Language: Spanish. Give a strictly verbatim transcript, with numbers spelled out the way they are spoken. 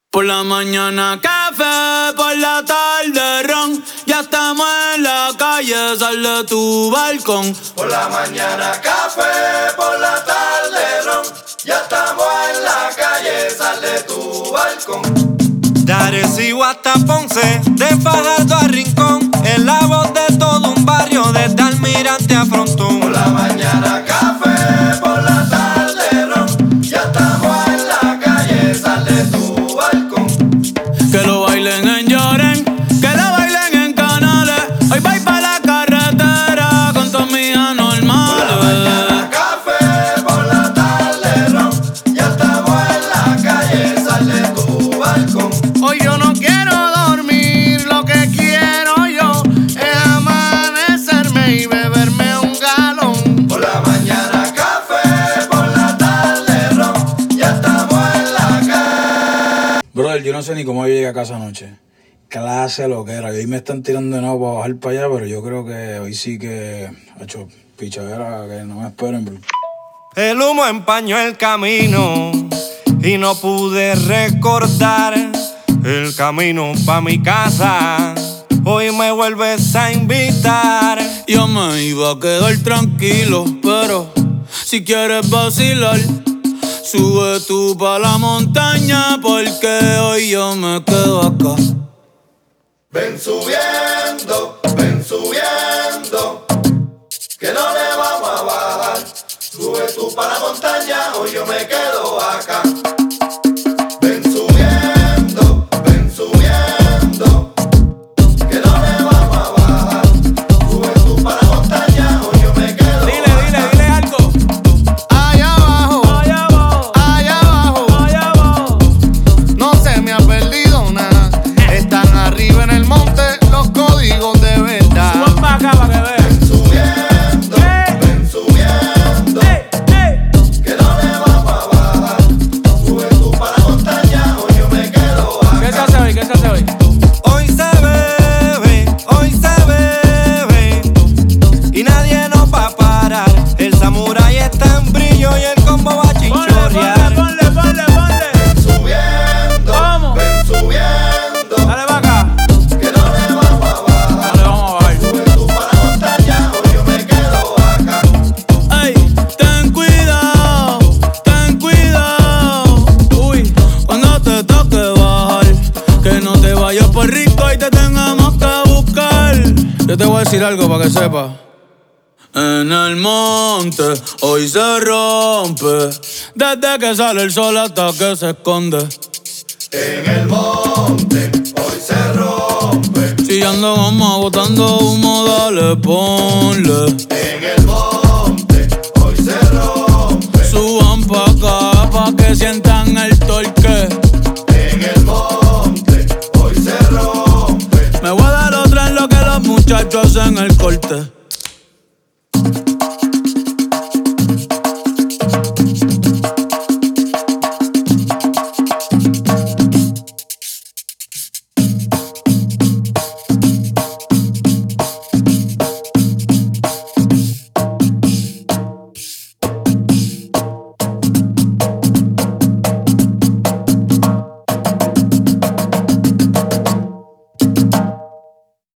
Por la mañana café, por la tarde ron. Ya estamos en la calle, sal de tu balcón. Por la mañana café, por la tarde ron. Ya estamos en la calle, sal de tu balcón. De Arecibo hasta Ponce, de Fajardo a Rincón, es la voz de todo un barrio, desde Almirante a Frontón. Por la mañana café, por la tarde ron. Ya estamos en la calle, sal de tu balcón. Que lo bailen en Lloren, que lo bailen en Canales. Hoy voy pa' la carretera con todas mis anormales. Por la mañana café, por la tarde ron. Ya estamos en la calle, sal de tu balcón. Hoy yo no quiero dormir, lo que quiero yo es amanecerme y beberme un galón. Por la mañana café, por la tarde ron. Ya estamos en la calle. Brother, yo no sé ni cómo yo llegué a casa anoche. Clase lo que era. Y hoy me están tirando de nuevo para bajar para allá, pero yo creo que hoy sí que ha hecho pichadera, que no me esperen, bro. El humo empañó el camino y no pude recordar el camino pa' mi casa. Hoy me vuelves a invitar. Yo me iba a quedar tranquilo, pero si quieres vacilar, sube tú pa' la montaña, porque hoy yo me quedo acá. Ven subiendo, ven subiendo, que no le vamos a bajar. Sube tú para la montaña, hoy yo me quedo acá. Ven subiendo, ven subiendo, que no le vamos a bajar. Sube tú para la montaña, hoy yo me quedo Dile, acá. dile, dile algo. Allá abajo, Allá abajo, allá abajo, allá abajo. no se me ha perdido nada. Están arriba en el monte los códigos de verdad. Sube pa' acá pa' que veas. Ven subiendo, ven subiendo, que no le vamos a bajar. Sube tú para la montaña, hoy yo me quedo ¿Qué acá. se hace hoy? ¿Qué se hace hoy? Hoy se bebe, hoy se bebe y nadie nos va a parar. El samurái está en brillo y el combo va a Ponle, chinchorrear. ponle, ponle, ponle, ponle. Ven subiendo, Vamos. ven subiendo, Dale pa' acá. que no le vamos a bajar. Dale, vamos a bajar. Sube tú para la montaña, hoy yo me quedo acá. Ey, ten cuidado, ten cuidado. Uy, cuando te toque bajar, que no te vayas por rico y te tengamos que buscar. Yo te voy a decir algo para que sepas. En el monte hoy se rompe, desde que sale el sol hasta que se esconde. En el monte, hoy se rompe. Si ando goma botando humo, dale ponle. En el